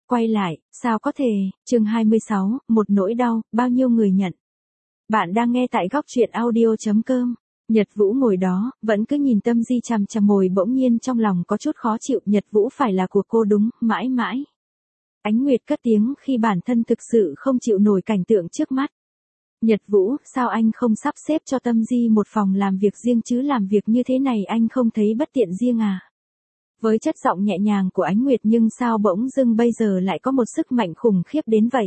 quay lại, sao có thể, chương 26, một nỗi đau, bao nhiêu người nhận. Bạn đang nghe tại góc truyện audio.com. Nhật Vũ ngồi đó, vẫn cứ nhìn Tâm Di chằm chằm mồi, bỗng nhiên trong lòng có chút khó chịu, Nhật Vũ phải là của cô đúng, mãi mãi. Ánh Nguyệt cất tiếng khi bản thân thực sự không chịu nổi cảnh tượng trước mắt. Nhật Vũ, sao anh không sắp xếp cho Tâm Di một phòng làm việc riêng chứ, làm việc như thế này anh không thấy bất tiện riêng à? Với chất giọng nhẹ nhàng của Ánh Nguyệt nhưng sao bỗng dưng bây giờ lại có một sức mạnh khủng khiếp đến vậy?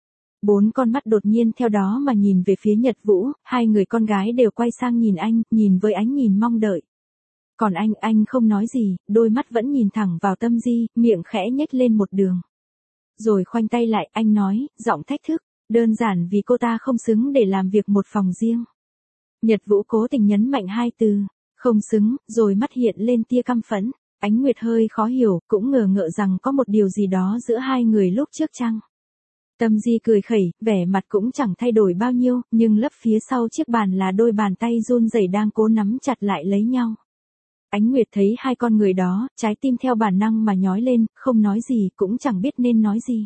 Bốn con mắt đột nhiên theo đó mà nhìn về phía Nhật Vũ, hai người con gái đều quay sang nhìn anh, nhìn với ánh nhìn mong đợi. Còn anh không nói gì, đôi mắt vẫn nhìn thẳng vào Tâm Di, miệng khẽ nhếch lên một đường. Rồi khoanh tay lại, anh nói, giọng thách thức, đơn giản vì cô ta không xứng để làm việc một phòng riêng. Nhật Vũ cố tình nhấn mạnh hai từ, không xứng, rồi mắt hiện lên tia căm phẫn. Ánh Nguyệt hơi khó hiểu, cũng ngờ ngợ rằng có một điều gì đó giữa hai người lúc trước chăng. Tâm Di cười khẩy, vẻ mặt cũng chẳng thay đổi bao nhiêu, nhưng lấp phía sau chiếc bàn là đôi bàn tay run rẩy đang cố nắm chặt lại lấy nhau. Ánh Nguyệt thấy hai con người đó, trái tim theo bản năng mà nhói lên, không nói gì, cũng chẳng biết nên nói gì.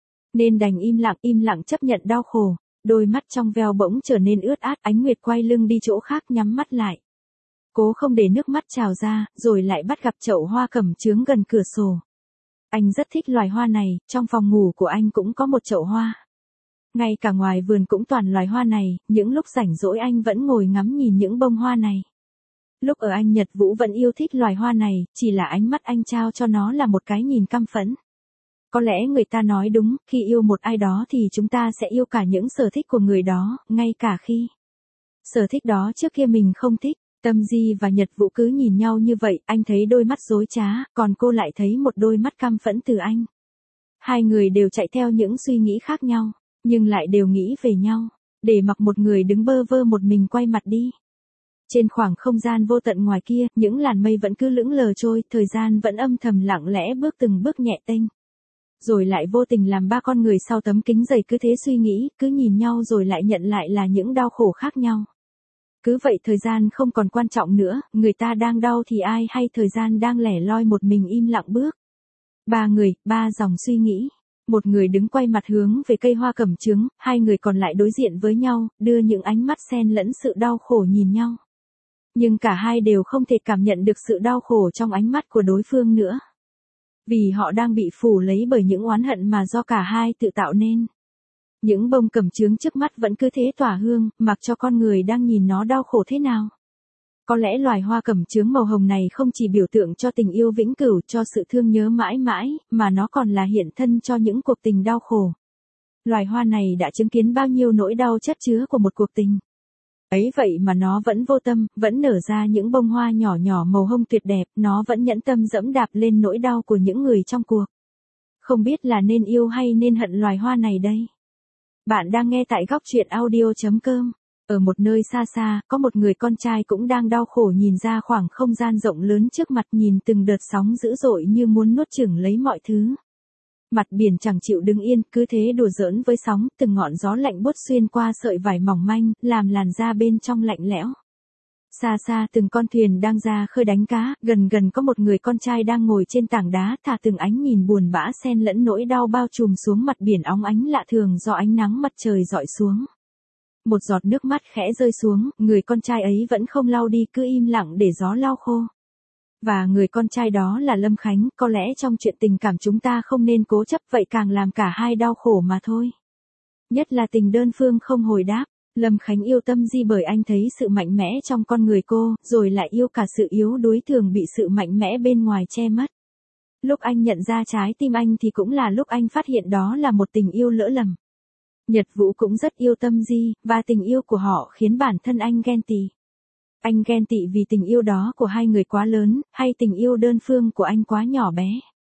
Nên đành im lặng chấp nhận đau khổ, đôi mắt trong veo bỗng trở nên ướt át, Ánh Nguyệt quay lưng đi chỗ khác nhắm mắt lại. Cố không để nước mắt trào ra, rồi lại bắt gặp chậu hoa cẩm chướng gần cửa sổ. Anh rất thích loài hoa này, trong phòng ngủ của anh cũng có một chậu hoa. Ngay cả ngoài vườn cũng toàn loài hoa này, những lúc rảnh rỗi anh vẫn ngồi ngắm nhìn những bông hoa này. Lúc ở anh Nhật Vũ vẫn yêu thích loài hoa này, chỉ là ánh mắt anh trao cho nó là một cái nhìn căm phẫn. Có lẽ người ta nói đúng, khi yêu một ai đó thì chúng ta sẽ yêu cả những sở thích của người đó, ngay cả khi sở thích đó trước kia mình không thích. Tâm Di và Nhật Vũ cứ nhìn nhau như vậy, anh thấy đôi mắt dối trá, còn cô lại thấy một đôi mắt căm phẫn từ anh. Hai người đều chạy theo những suy nghĩ khác nhau, nhưng lại đều nghĩ về nhau, để mặc một người đứng bơ vơ một mình quay mặt đi. Trên khoảng không gian vô tận ngoài kia, những làn mây vẫn cứ lững lờ trôi, thời gian vẫn âm thầm lặng lẽ bước từng bước nhẹ tênh. Rồi lại vô tình làm ba con người sau tấm kính dày cứ thế suy nghĩ, cứ nhìn nhau rồi lại nhận lại là những đau khổ khác nhau. Cứ vậy thời gian không còn quan trọng nữa, người ta đang đau thì ai hay thời gian đang lẻ loi một mình im lặng bước. Ba người, ba dòng suy nghĩ. Một người đứng quay mặt hướng về cây hoa cẩm chướng, hai người còn lại đối diện với nhau, đưa những ánh mắt xen lẫn sự đau khổ nhìn nhau. Nhưng cả hai đều không thể cảm nhận được sự đau khổ trong ánh mắt của đối phương nữa. Vì họ đang bị phủ lấy bởi những oán hận mà do cả hai tự tạo nên. Những bông cẩm chướng trước mắt vẫn cứ thế tỏa hương, mặc cho con người đang nhìn nó đau khổ thế nào. Có lẽ loài hoa cẩm chướng màu hồng này không chỉ biểu tượng cho tình yêu vĩnh cửu, cho sự thương nhớ mãi mãi, mà nó còn là hiện thân cho những cuộc tình đau khổ. Loài hoa này đã chứng kiến bao nhiêu nỗi đau chất chứa của một cuộc tình. Ấy vậy mà nó vẫn vô tâm, vẫn nở ra những bông hoa nhỏ nhỏ màu hồng tuyệt đẹp, nó vẫn nhẫn tâm dẫm đạp lên nỗi đau của những người trong cuộc. Không biết là nên yêu hay nên hận loài hoa này đây? Bạn đang nghe tại góc truyện audio.com. Ở một nơi xa xa, có một người con trai cũng đang đau khổ nhìn ra khoảng không gian rộng lớn trước mặt, nhìn từng đợt sóng dữ dội như muốn nuốt chửng lấy mọi thứ. Mặt biển chẳng chịu đứng yên, cứ thế đùa giỡn với sóng, từng ngọn gió lạnh buốt xuyên qua sợi vải mỏng manh, làm làn da bên trong lạnh lẽo. Xa xa từng con thuyền đang ra khơi đánh cá, gần gần có một người con trai đang ngồi trên tảng đá, thả từng ánh nhìn buồn bã xen lẫn nỗi đau bao trùm xuống mặt biển óng ánh lạ thường do ánh nắng mặt trời rọi xuống. Một giọt nước mắt khẽ rơi xuống, người con trai ấy vẫn không lau đi, cứ im lặng để gió lau khô. Và người con trai đó là Lâm Khánh, có lẽ trong chuyện tình cảm chúng ta không nên cố chấp, vậy càng làm cả hai đau khổ mà thôi. Nhất là tình đơn phương không hồi đáp. Lâm Khánh yêu Tâm Di bởi anh thấy sự mạnh mẽ trong con người cô, rồi lại yêu cả sự yếu đuối thường bị sự mạnh mẽ bên ngoài che mất. Lúc anh nhận ra trái tim anh thì cũng là lúc anh phát hiện đó là một tình yêu lỡ lầm. Nhật Vũ cũng rất yêu Tâm Di, và tình yêu của họ khiến bản thân anh ghen tị. Anh ghen tị vì tình yêu đó của hai người quá lớn, hay tình yêu đơn phương của anh quá nhỏ bé.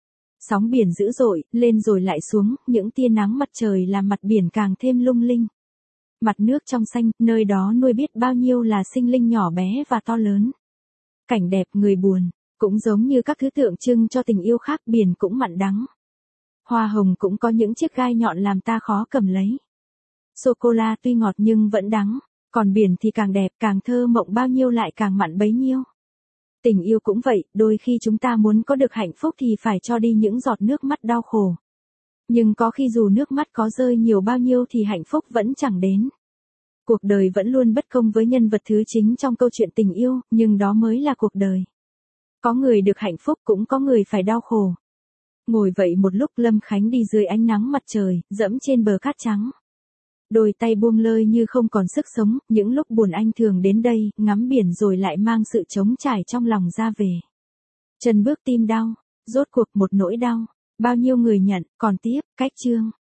Sóng biển dữ dội, lên rồi lại xuống, những tia nắng mặt trời làm mặt biển càng thêm lung linh. Mặt nước trong xanh, nơi đó nuôi biết bao nhiêu là sinh linh nhỏ bé và to lớn. Cảnh đẹp người buồn, cũng giống như các thứ tượng trưng cho tình yêu khác, biển cũng mặn đắng. Hoa hồng cũng có những chiếc gai nhọn làm ta khó cầm lấy. Sô-cô-la tuy ngọt nhưng vẫn đắng, còn biển thì càng đẹp, càng thơ mộng bao nhiêu lại càng mặn bấy nhiêu. Tình yêu cũng vậy, đôi khi chúng ta muốn có được hạnh phúc thì phải cho đi những giọt nước mắt đau khổ. Nhưng có khi dù nước mắt có rơi nhiều bao nhiêu thì hạnh phúc vẫn chẳng đến. Cuộc đời vẫn luôn bất công với nhân vật thứ chính trong câu chuyện tình yêu, nhưng đó mới là cuộc đời. Có người được hạnh phúc cũng có người phải đau khổ. Ngồi vậy một lúc Lâm Khánh đi dưới ánh nắng mặt trời, dẫm trên bờ cát trắng. Đôi tay buông lơi như không còn sức sống, những lúc buồn anh thường đến đây, ngắm biển rồi lại mang sự trống trải trong lòng ra về. Chân bước tim đau, rốt cuộc một nỗi đau, bao nhiêu người nhận, còn tiếp, cách chương.